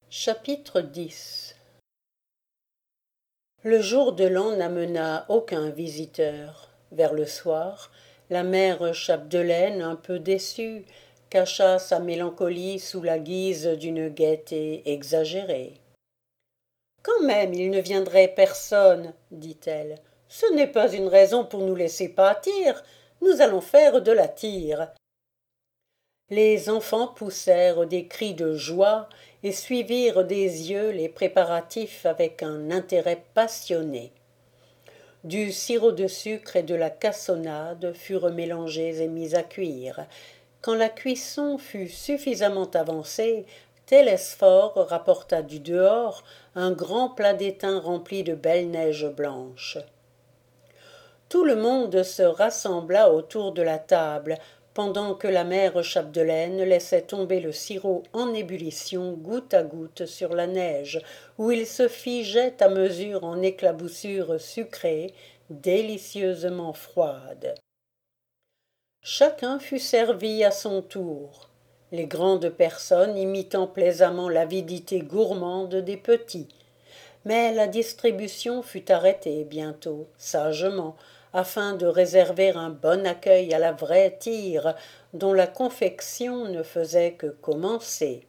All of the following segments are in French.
Chapitre 10. Le jour de l'an n'amena aucun visiteur. Vers le soir, la mère Chapdelaine, un peu déçue, cacha sa mélancolie sous la guise d'une gaieté exagérée. Quand même, il ne viendrait personne, dit-elle. Ce n'est pas une raison pour nous laisser pâtir. Nous allons faire de la tire. Les enfants poussèrent des cris de joie et suivirent des yeux les préparatifs avec un intérêt passionné. Du sirop de sucre et de la cassonade furent mélangés et mis à cuire. Quand la cuisson fut suffisamment avancée, Télesphore rapporta du dehors un grand plat d'étain rempli de belle neige blanche. Tout le monde se rassembla autour de la table, pendant que la mère Chapdelaine laissait tomber le sirop en ébullition goutte à goutte sur la neige, où il se figeait à mesure en éclaboussures sucrées, délicieusement froides. Chacun fut servi à son tour, les grandes personnes imitant plaisamment l'avidité gourmande des petits. Mais la distribution fut arrêtée bientôt, sagement, afin de réserver un bon accueil à la vraie tire, dont la confection ne faisait que commencer.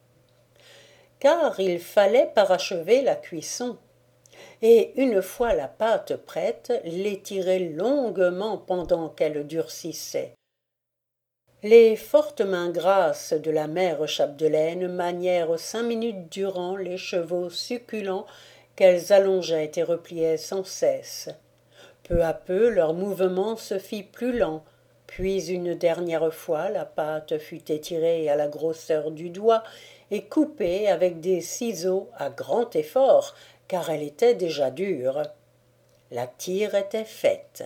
Car il fallait parachever la cuisson, et une fois la pâte prête, l'étirer longuement pendant qu'elle durcissait. Les fortes mains grasses de la mère Chapdelaine manièrent 5 minutes durant les chevaux succulents qu'elles allongeaient et repliaient sans cesse. Peu à peu leur mouvement se fit plus lent, puis une dernière fois la pâte fut étirée à la grosseur du doigt et coupée avec des ciseaux à grand effort, car elle était déjà dure. La tire était faite.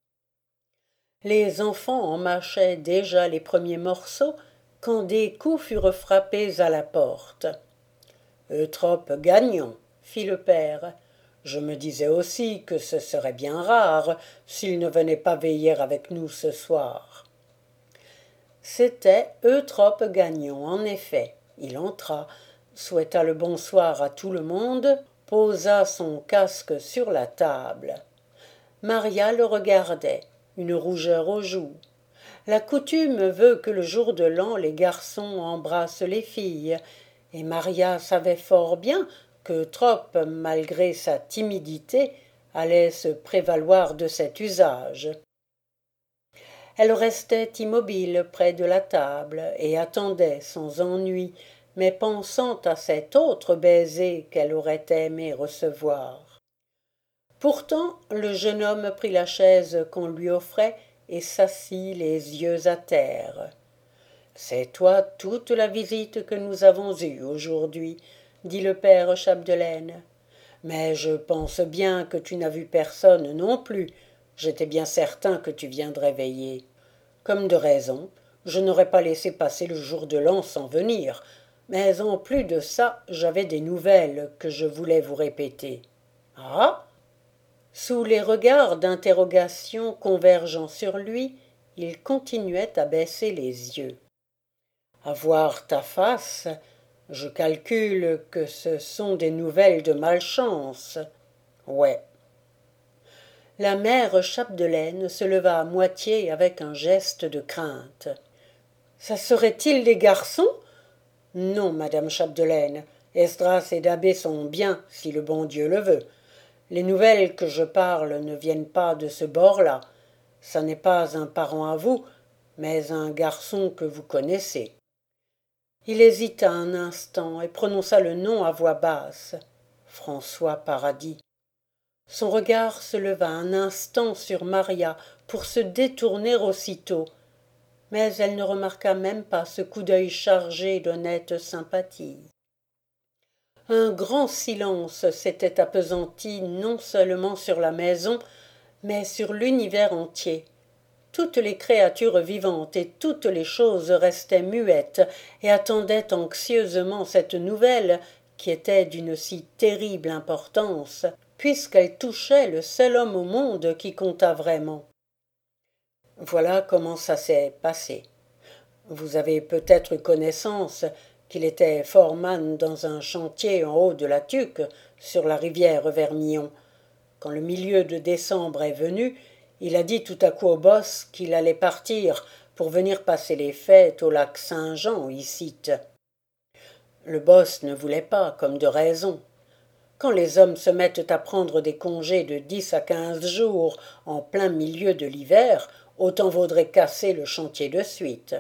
Les enfants en mâchaient déjà les premiers morceaux quand des coups furent frappés à la porte. Eutrope Gagnon, fit le père. Je me disais aussi que ce serait bien rare s'il ne venait pas veiller avec nous ce soir. C'était Eutrope Gagnon, en effet. Il entra, souhaita le bonsoir à tout le monde, posa son casque sur la table. Maria le regardait, une rougeur aux joues. La coutume veut que le jour de l'an les garçons embrassent les filles, et Maria savait fort bien que Eutrope, malgré sa timidité, allait se prévaloir de cet usage. Elle restait immobile près de la table et attendait sans ennui, mais pensant à cet autre baiser qu'elle aurait aimé recevoir. Pourtant le jeune homme prit la chaise qu'on lui offrait et s'assit les yeux à terre. C'est toi toute la visite que nous avons eue aujourd'hui, dit le père Chapdelaine. Mais je pense bien que tu n'as vu personne non plus. J'étais bien certain que tu viendrais veiller. Comme de raison, je n'aurais pas laissé passer le jour de l'an sans venir, mais en plus de ça, j'avais des nouvelles que je voulais vous répéter. Ah? Sous les regards d'interrogation convergeant sur lui, il continuait à baisser les yeux. À voir ta face, je calcule que ce sont des nouvelles de malchance. Ouais. La mère Chapdelaine se leva à moitié avec un geste de crainte. Ça serait-il des garçons? Non, madame Chapdelaine. Esdras et Da'Bé sont bien, si le bon Dieu le veut. Les nouvelles que je parle ne viennent pas de ce bord-là. Ça n'est pas un parent à vous, mais un garçon que vous connaissez. Il hésita un instant et prononça le nom à voix basse. François Paradis. Son regard se leva un instant sur Maria pour se détourner aussitôt, mais elle ne remarqua même pas ce coup d'œil chargé d'honnête sympathie. Un grand silence s'était appesanti non seulement sur la maison, mais sur l'univers entier. Toutes les créatures vivantes et toutes les choses restaient muettes et attendaient anxieusement cette nouvelle qui était d'une si terrible importance, puisqu'elle touchait le seul homme au monde qui comptât vraiment. Voilà comment ça s'est passé. Vous avez peut-être eu connaissance qu'il était foreman dans un chantier en haut de la Tuque, sur la rivière Vermillon. Quand le milieu de décembre est venu, il a dit tout à coup au boss qu'il allait partir pour venir passer les fêtes au lac Saint-Jean, icitte. Le boss ne voulait pas, comme de raison. Quand les hommes se mettent à prendre des congés de 10 à 15 jours en plein milieu de l'hiver, autant vaudrait casser le chantier de suite.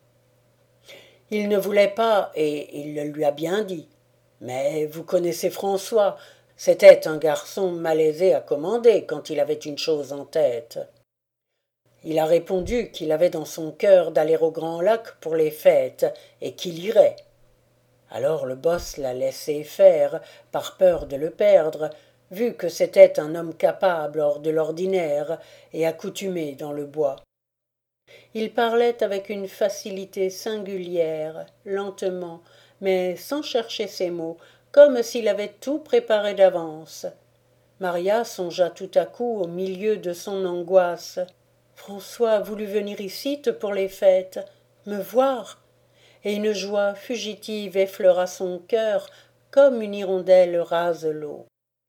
Il ne voulait pas, et il le lui a bien dit. Mais vous connaissez François, c'était un garçon malaisé à commander quand il avait une chose en tête. Il a répondu qu'il avait dans son cœur d'aller au Grand Lac pour les fêtes, et qu'il irait. Alors le boss l'a laissé faire, par peur de le perdre, vu que c'était un homme capable hors de l'ordinaire et accoutumé dans le bois. Il parlait avec une facilité singulière, lentement, mais sans chercher ses mots, comme s'il avait tout préparé d'avance. Maria songea tout à coup au milieu de son angoisse. François a voulu venir ici pour les fêtes, me voir, et une joie fugitive effleura son cœur comme une hirondelle rase l'eau.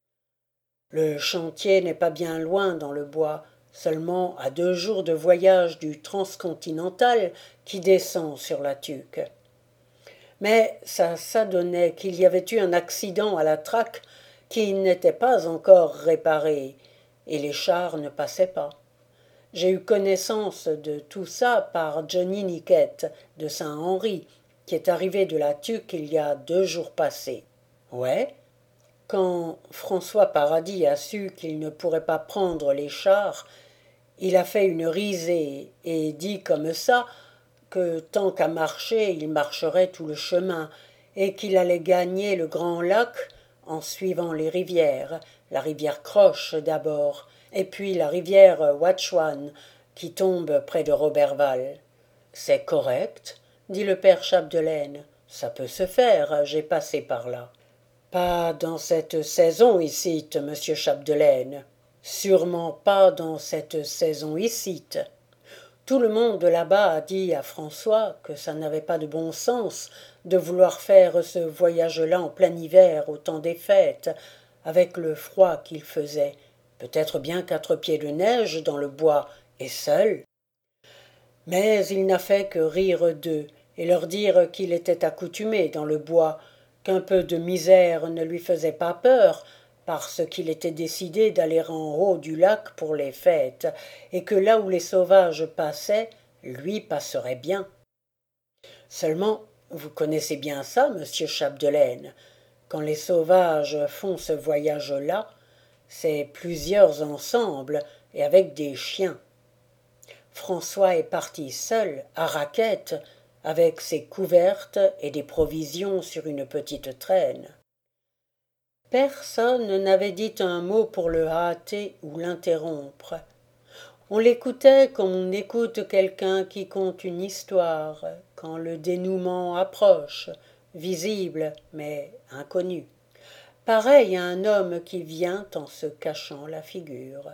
Le chantier n'est pas bien loin dans le bois, seulement à 2 jours de voyage du transcontinental qui descend sur la Tuque. Mais ça s'adonnait qu'il y avait eu un accident à la traque qui n'était pas encore réparé, et les chars ne passaient pas. J'ai eu connaissance de tout ça par Johnny Niquette de Saint-Henri, qui est arrivé de la Tuque il y a 2 jours passés. Ouais. Quand François Paradis a su qu'il ne pourrait pas prendre les chars, il a fait une risée et dit comme ça que tant qu'à marcher, il marcherait tout le chemin et qu'il allait gagner le Grand Lac en suivant les rivières, la rivière Croche d'abord, et puis la rivière Watchwan qui tombe près de Roberval. C'est correct, dit le père Chapdelaine. Ça peut se faire, j'ai passé par là. Pas dans cette saison icitte, monsieur Chapdelaine. Sûrement pas dans cette saison icitte. Tout le monde là-bas a dit à François que ça n'avait pas de bon sens de vouloir faire ce voyage-là en plein hiver au temps des fêtes, avec le froid qu'il faisait, peut-être bien 4 pieds de neige dans le bois, et seul. Mais il n'a fait que rire d'eux et leur dire qu'il était accoutumé dans le bois, qu'un peu de misère ne lui faisait pas peur, parce qu'il était décidé d'aller en haut du lac pour les fêtes, et que là où les sauvages passaient, lui passerait bien. Seulement, vous connaissez bien ça, monsieur Chapdelaine, quand les sauvages font ce voyage-là, c'est plusieurs ensemble et avec des chiens. François est parti seul, à raquette, avec ses couvertes et des provisions sur une petite traîne. Personne n'avait dit un mot pour le hâter ou l'interrompre. On l'écoutait comme on écoute quelqu'un qui conte une histoire, quand le dénouement approche, visible mais inconnu, pareil à un homme qui vient en se cachant la figure.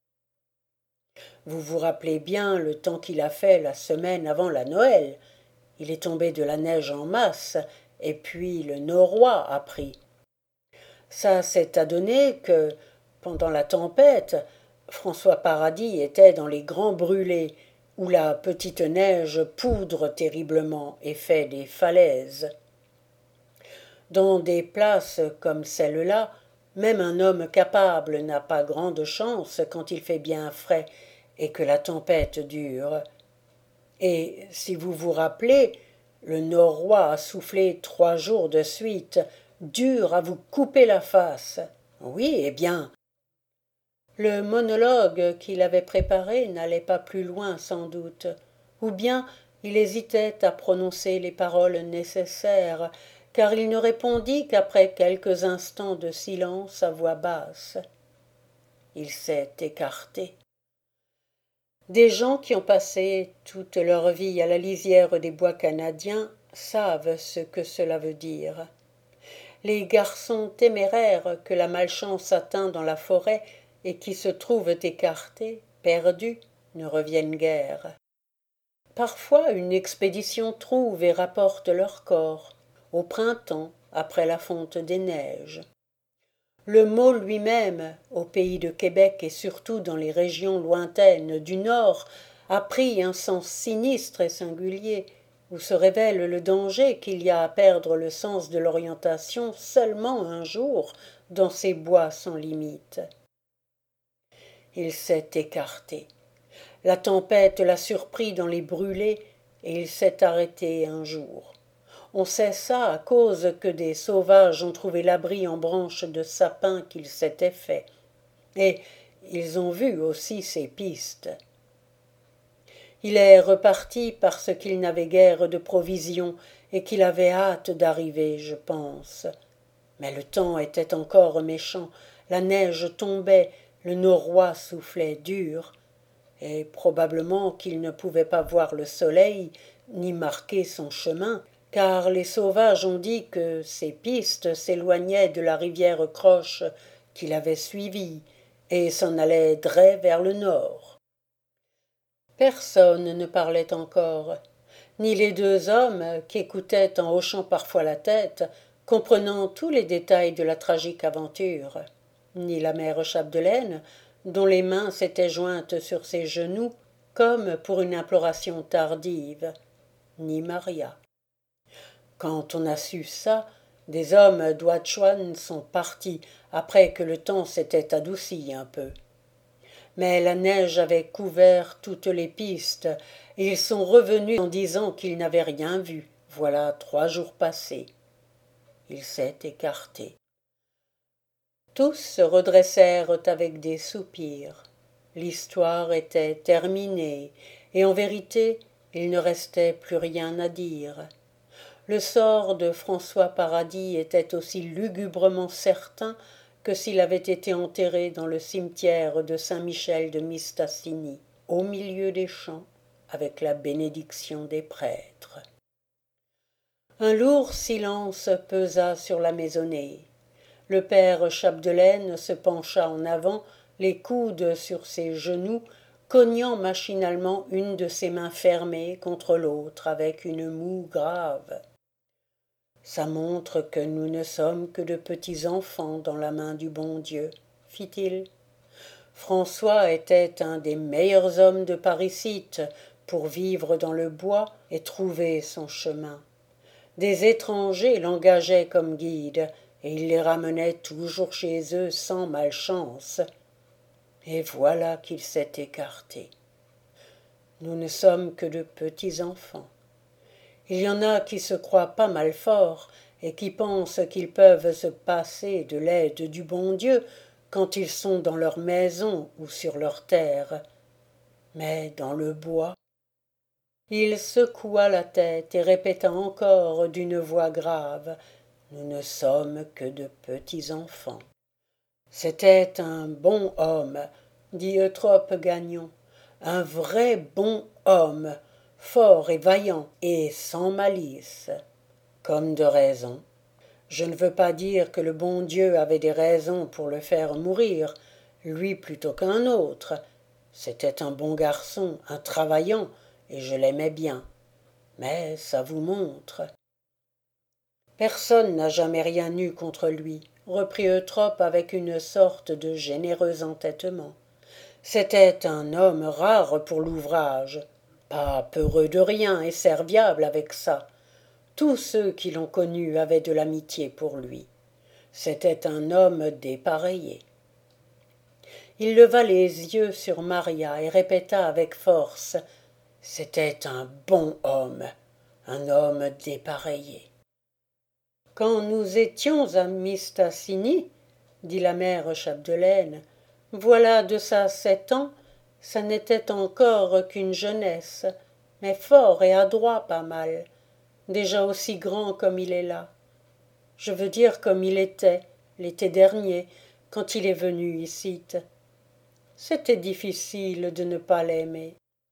Vous vous rappelez bien le temps qu'il a fait la semaine avant la Noël. Il est tombé de la neige en masse, et puis le noroît a pris. Ça s'est adonné que, pendant la tempête, François Paradis était dans les grands brûlés, où la petite neige poudre terriblement et fait des falaises. Dans des places comme celle-là, même un homme capable n'a pas grande chance quand il fait bien frais et que la tempête dure. Et si vous vous rappelez, le noroît a soufflé 3 jours de suite, dur à vous couper la face. Oui, eh bien. Le monologue qu'il avait préparé n'allait pas plus loin sans doute, ou bien il hésitait à prononcer les paroles nécessaires, car il ne répondit qu'après quelques instants de silence à voix basse. Il s'est écarté. Des gens qui ont passé toute leur vie à la lisière des bois canadiens savent ce que cela veut dire. Les garçons téméraires que la malchance atteint dans la forêt et qui se trouvent écartés, perdus, ne reviennent guère. Parfois une expédition trouve et rapporte leur corps, au printemps, après la fonte des neiges. Le mot lui-même, au pays de Québec et surtout dans les régions lointaines du Nord, a pris un sens sinistre et singulier, où se révèle le danger qu'il y a à perdre le sens de l'orientation seulement un jour dans ces bois sans limite. Il s'est écarté. La tempête l'a surpris dans les brûlés et il s'est arrêté un jour. On sait ça à cause que des sauvages ont trouvé l'abri en branches de sapin qu'il s'était fait. Et ils ont vu aussi ses pistes. Il est reparti parce qu'il n'avait guère de provisions et qu'il avait hâte d'arriver, je pense. Mais le temps était encore méchant, la neige tombait, le noroît soufflait dur, et probablement qu'il ne pouvait pas voir le soleil ni marquer son chemin, car les sauvages ont dit que ses pistes s'éloignaient de la rivière Croche qu'il avait suivie et s'en allaient drais vers le nord. Personne ne parlait encore, ni les deux hommes qui écoutaient en hochant parfois la tête, comprenant tous les détails de la tragique aventure, ni la mère Chapdelaine, dont les mains s'étaient jointes sur ses genoux comme pour une imploration tardive, ni Maria. Quand on a su ça, des hommes d'Ouatchouan sont partis après que le temps s'était adouci un peu. Mais la neige avait couvert toutes les pistes, et ils sont revenus en disant qu'ils n'avaient rien vu. Voilà 3 jours passés. Il s'est écarté. Tous se redressèrent avec des soupirs. L'histoire était terminée, et en vérité, il ne restait plus rien à dire. Le sort de François Paradis était aussi lugubrement certain que s'il avait été enterré dans le cimetière de Saint-Michel de Mistassini, au milieu des champs, avec la bénédiction des prêtres. Un lourd silence pesa sur la maisonnée. Le père Chapdelaine se pencha en avant, les coudes sur ses genoux, cognant machinalement une de ses mains fermées contre l'autre avec une moue grave. Ça montre que nous ne sommes que de petits enfants dans la main du bon Dieu, fit-il. François était un des meilleurs hommes de Parisitte pour vivre dans le bois et trouver son chemin. Des étrangers l'engageaient comme guide, et il les ramenait toujours chez eux sans malchance. Et voilà qu'il s'est écarté. Nous ne sommes que de petits enfants. Il y en a qui se croient pas mal forts et qui pensent qu'ils peuvent se passer de l'aide du bon Dieu quand ils sont dans leur maison ou sur leur terre. Mais dans le bois. Il secoua la tête et répéta encore d'une voix grave: nous ne sommes que de petits enfants. C'était un bon homme, dit Eutrope Gagnon, un vrai bon homme, fort et vaillant et sans malice. Comme de raison. Je ne veux pas dire que le bon Dieu avait des raisons pour le faire mourir, lui plutôt qu'un autre. C'était un bon garçon, un travaillant, et je l'aimais bien. Mais ça vous montre. Personne n'a jamais rien eu contre lui, reprit Eutrope avec une sorte de généreux entêtement. C'était un homme rare pour l'ouvrage, pas peureux de rien et serviable avec ça. Tous ceux qui l'ont connu avaient de l'amitié pour lui. C'était un homme dépareillé. Il leva les yeux sur Maria et répéta avec force: c'était un bon homme, un homme dépareillé. Quand nous étions à Mistassini, dit la mère Chapdelaine, voilà de ça 7 ans, ça n'était encore qu'une jeunesse, mais fort et adroit pas mal, déjà aussi grand comme il est là. Je veux dire comme il était, l'été dernier, quand il est venu icitte. C'était difficile de ne pas l'aimer.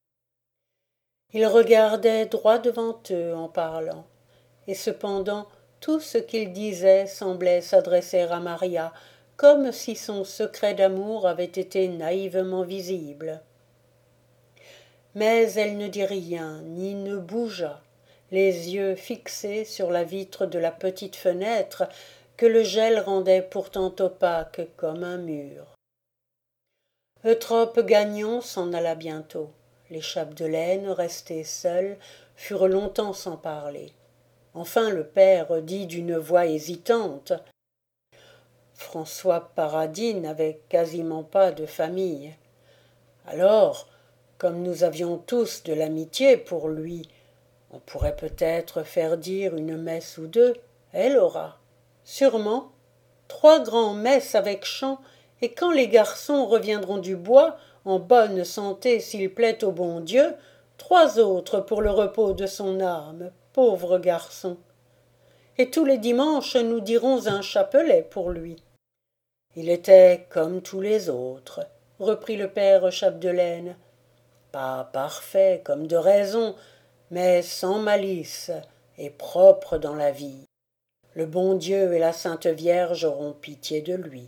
Ils regardaient droit devant eux en parlant, et cependant tout ce qu'ils disaient semblait s'adresser à Maria, comme si son secret d'amour avait été naïvement visible. Mais elle ne dit rien, ni ne bougea, les yeux fixés sur la vitre de la petite fenêtre que le gel rendait pourtant opaque comme un mur. Eutrope Gagnon s'en alla bientôt. Les Chapdelaine, restés seuls, furent longtemps sans parler. Enfin le père dit d'une voix hésitante: François Paradis n'avait quasiment pas de famille. Alors, comme nous avions tous de l'amitié pour lui, on pourrait peut-être faire dire une messe ou deux. Elle aura. Sûrement. 3 grands-messes avec chant, et quand les garçons reviendront du bois, en bonne santé s'il plaît au bon Dieu, 3 autres pour le repos de son âme, pauvre garçon. Et tous les dimanches nous dirons un chapelet pour lui. Il était comme tous les autres, reprit le père Chapdelaine. Pas parfait, comme de raison, mais sans malice, et propre dans la vie. Le bon Dieu et la Sainte Vierge auront pitié de lui.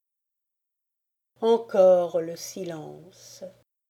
Encore le silence.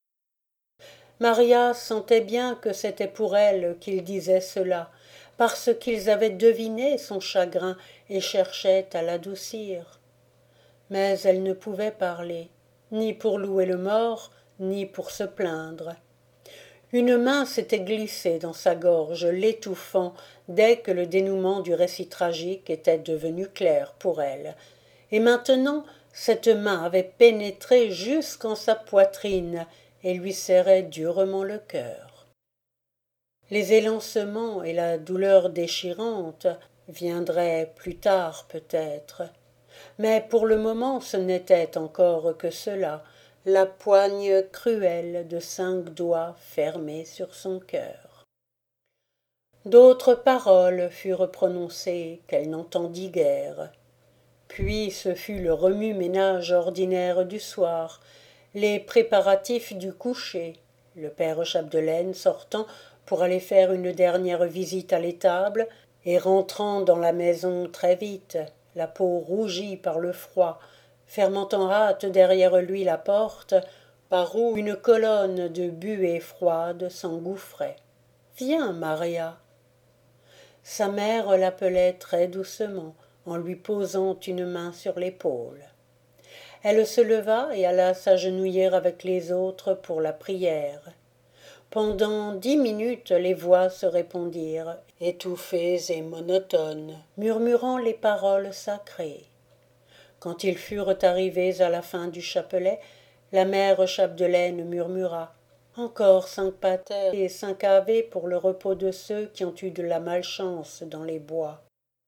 Maria sentait bien que c'était pour elle qu'il disait cela, parce qu'ils avaient deviné son chagrin et cherchaient à l'adoucir. Mais elle ne pouvait parler, ni pour louer le mort, ni pour se plaindre. Une main s'était glissée dans sa gorge, l'étouffant dès que le dénouement du récit tragique était devenu clair pour elle. Et maintenant, cette main avait pénétré jusqu'en sa poitrine et lui serrait durement le cœur. Les élancements et la douleur déchirante viendraient plus tard peut-être. Mais pour le moment ce n'était encore que cela, la poigne cruelle de 5 doigts fermés sur son cœur. D'autres paroles furent prononcées qu'elle n'entendit guère. Puis ce fut le remue-ménage ordinaire du soir, les préparatifs du coucher, le père Chapdelaine sortant pour aller faire une dernière visite à l'étable et rentrant dans la maison très vite, la peau rougie par le froid, fermant en hâte derrière lui la porte par où une colonne de buée froide s'engouffrait. « Viens, Maria !» Sa mère l'appelait très doucement, en lui posant une main sur l'épaule. Elle se leva et alla s'agenouiller avec les autres pour la prière. Pendant 10 minutes les voix se répondirent, étouffées et monotones, murmurant les paroles sacrées. Quand ils furent arrivés à la fin du chapelet, la mère Chapdelaine murmura: « Encore 5 pater et 5 ave pour le repos de ceux qui ont eu de la malchance dans les bois. »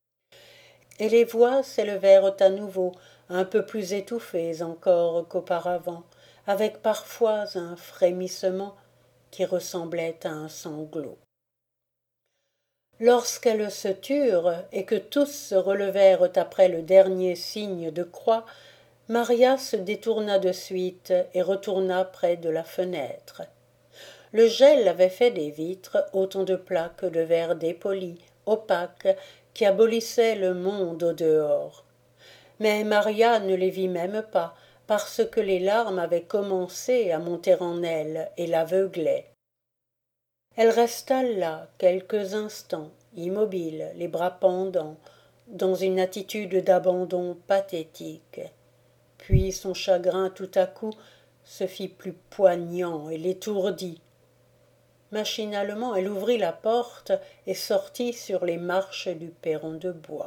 Et les voix s'élevèrent à nouveau, un peu plus étouffées encore qu'auparavant, avec parfois un frémissement qui ressemblait à un sanglot. Lorsqu'elles se turent et que tous se relevèrent après le dernier signe de croix, Maria se détourna de suite et retourna près de la fenêtre. Le gel avait fait des vitres autant de plaques de verre dépoli, opaques, qui abolissaient le monde au dehors. Mais Maria ne les vit même pas, parce que les larmes avaient commencé à monter en elle et l'aveuglaient. Elle resta là quelques instants, immobile, les bras pendants, dans une attitude d'abandon pathétique. Puis son chagrin tout à coup se fit plus poignant et l'étourdit. Machinalement, elle ouvrit la porte et sortit sur les marches du perron de bois.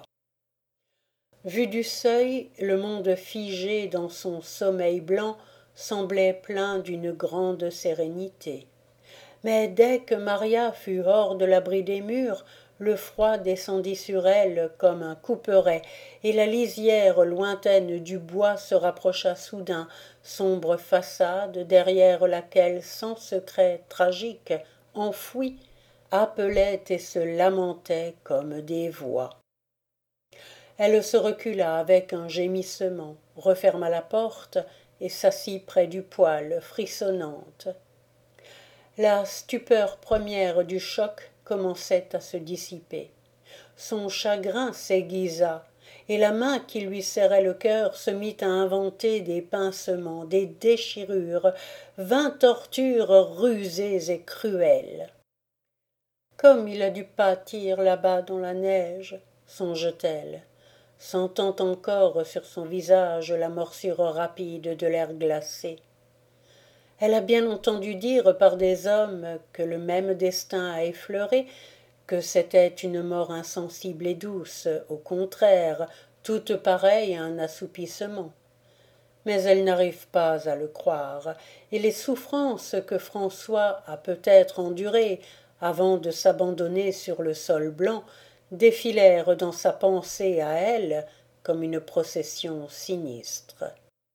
Vu du seuil, le monde figé dans son sommeil blanc semblait plein d'une grande sérénité. Mais dès que Maria fut hors de l'abri des murs, le froid descendit sur elle comme un couperet, et la lisière lointaine du bois se rapprocha soudain, sombre façade derrière laquelle, sans secret tragique, enfoui, appelaient et se lamentaient comme des voix. Elle se recula avec un gémissement, referma la porte et s'assit près du poêle, frissonnante. La stupeur première du choc commençait à se dissiper. Son chagrin s'aiguisa, et la main qui lui serrait le cœur se mit à inventer des pincements, des déchirures, 20 tortures rusées et cruelles. Comme il a dû pâtir là-bas dans la neige, songe-t-elle, sentant encore sur son visage la morsure rapide de l'air glacé. Elle a bien entendu dire par des hommes que le même destin a effleuré, que c'était une mort insensible et douce, au contraire, toute pareille à un assoupissement. Mais elle n'arrive pas à le croire, et les souffrances que François a peut-être endurées avant de s'abandonner sur le sol blanc défilèrent dans sa pensée à elle comme une procession sinistre.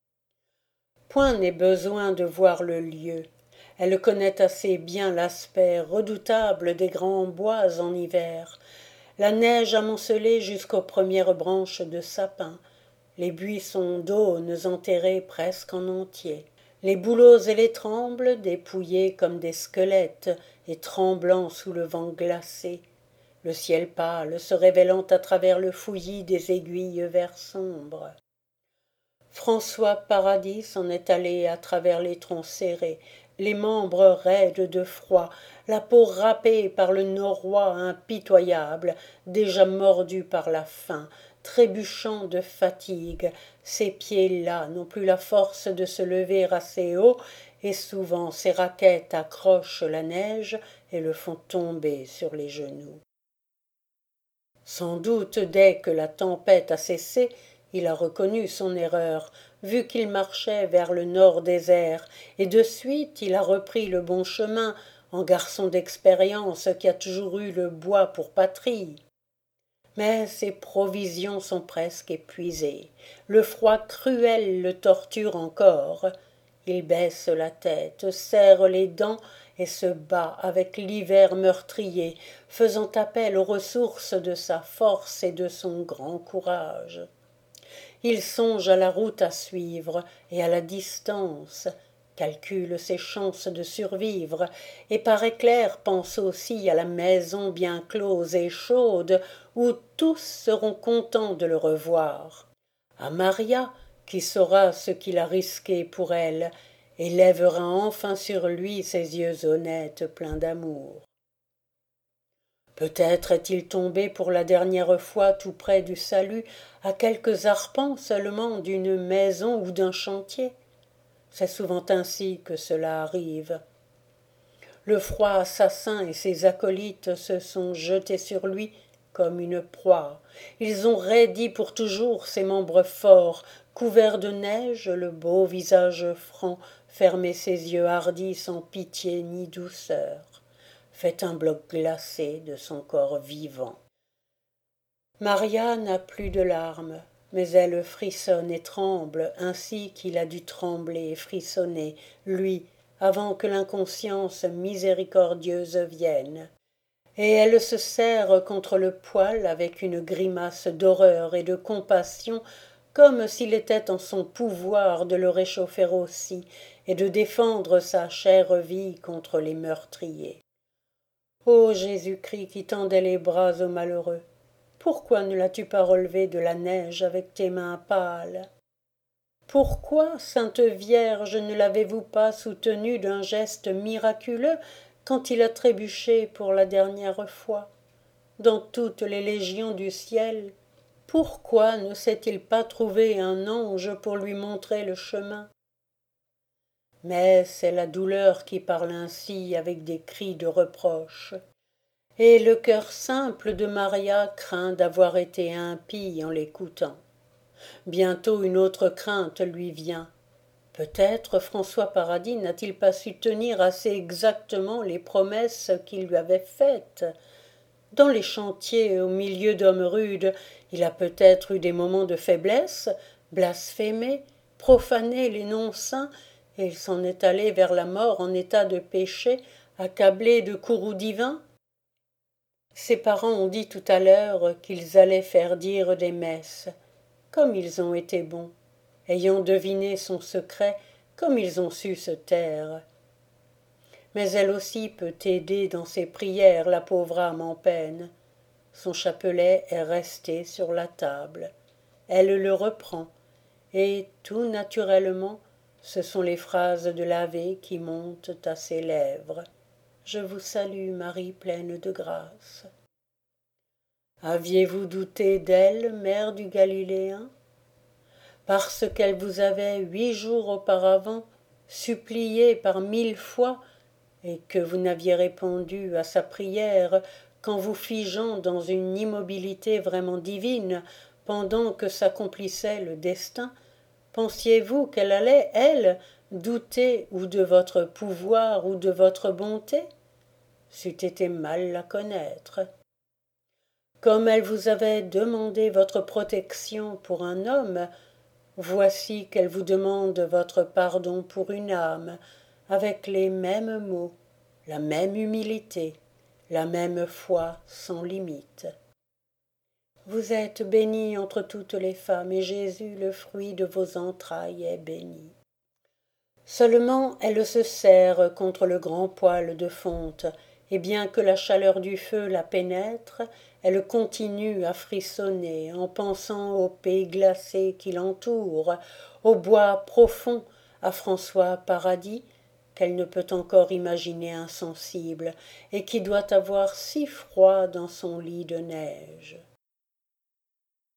Point n'est besoin de voir le lieu. Elle connaît assez bien l'aspect redoutable des grands bois en hiver, la neige amoncelée jusqu'aux premières branches de sapin, les buissons d'aunes enterrés presque en entier, les bouleaux et les trembles dépouillés comme des squelettes et tremblant sous le vent glacé, le ciel pâle se révélant à travers le fouillis des aiguilles vert sombre. François Paradis s'en est allé à travers les troncs serrés, les membres raides de froid, la peau râpée par le noroît impitoyable, déjà mordu par la faim, trébuchant de fatigue, ses pieds là n'ont plus la force de se lever assez haut, et souvent ses raquettes accrochent la neige et le font tomber sur les genoux. Sans doute, dès que la tempête a cessé, il a reconnu son erreur, vu qu'il marchait vers le nord désert, et de suite il a repris le bon chemin, en garçon d'expérience qui a toujours eu le bois pour patrie. Mais ses provisions sont presque épuisées, le froid cruel le torture encore. Il baisse la tête, serre les dents et se bat avec l'hiver meurtrier, faisant appel aux ressources de sa force et de son grand courage. Il songe à la route à suivre et à la distance, calcule ses chances de survivre, et par éclair pense aussi à la maison bien close et chaude où tous seront contents de le revoir, à Maria qui saura ce qu'il a risqué pour elle et lèvera enfin sur lui ses yeux honnêtes pleins d'amour. Peut-être est-il tombé pour la dernière fois tout près du salut, à quelques arpents seulement d'une maison ou d'un chantier. C'est souvent ainsi que cela arrive. Le froid assassin et ses acolytes se sont jetés sur lui comme une proie. Ils ont raidi pour toujours ses membres forts, couvert de neige le beau visage franc, fermé ses yeux hardis sans pitié ni douceur, fait un bloc glacé de son corps vivant. Maria n'a plus de larmes, mais elle frissonne et tremble ainsi qu'il a dû trembler et frissonner, lui, avant que l'inconscience miséricordieuse vienne. Et elle se serre contre le poêle avec une grimace d'horreur et de compassion, comme s'il était en son pouvoir de le réchauffer aussi et de défendre sa chère vie contre les meurtriers. Ô Jésus-Christ qui tendais les bras aux malheureux, pourquoi ne l'as-tu pas relevé de la neige avec tes mains pâles? Pourquoi, Sainte Vierge, ne l'avez-vous pas soutenu d'un geste miraculeux quand il a trébuché pour la dernière fois? Dans toutes les légions du ciel, pourquoi ne s'est-il pas trouvé un ange pour lui montrer le chemin? Mais c'est la douleur qui parle ainsi avec des cris de reproche. Et le cœur simple de Maria craint d'avoir été impie en l'écoutant. Bientôt une autre crainte lui vient. Peut-être François Paradis n'a-t-il pas su tenir assez exactement les promesses qu'il lui avait faites. Dans les chantiers, au milieu d'hommes rudes, il a peut-être eu des moments de faiblesse, blasphémé, profané les noms saints, et il s'en est allé vers la mort en état de péché, accablé de courroux divins. Ses parents ont dit tout à l'heure qu'ils allaient faire dire des messes. Comme ils ont été bons, ayant deviné son secret, comme ils ont su se taire. Mais elle aussi peut aider dans ses prières la pauvre âme en peine. Son chapelet est resté sur la table. Elle le reprend, et tout naturellement, ce sont les phrases de l'Ave qui montent à ses lèvres. je vous salue, Marie pleine de grâce. Aviez-vous douté d'elle, mère du Galiléen, parce qu'elle vous avait 8 jours auparavant supplié par 1000 fois et que vous n'aviez répondu à sa prière qu'en vous figeant dans une immobilité vraiment divine pendant que s'accomplissait le destin, pensiez-vous qu'elle allait, elle, douter ou de votre pouvoir ou de votre bonté? C'eût été mal la connaître. Comme elle vous avait demandé votre protection pour un homme, voici qu'elle vous demande votre pardon pour une âme, avec les mêmes mots, la même humilité, la même foi sans limite. Vous êtes bénie entre toutes les femmes, et Jésus, le fruit de vos entrailles, est béni. Seulement elle se serre contre le grand poêle de fonte, et bien que la chaleur du feu la pénètre, elle continue à frissonner en pensant aux pays glacés qui l'entourent, au bois profond, à François Paradis, qu'elle ne peut encore imaginer insensible, et qui doit avoir si froid dans son lit de neige.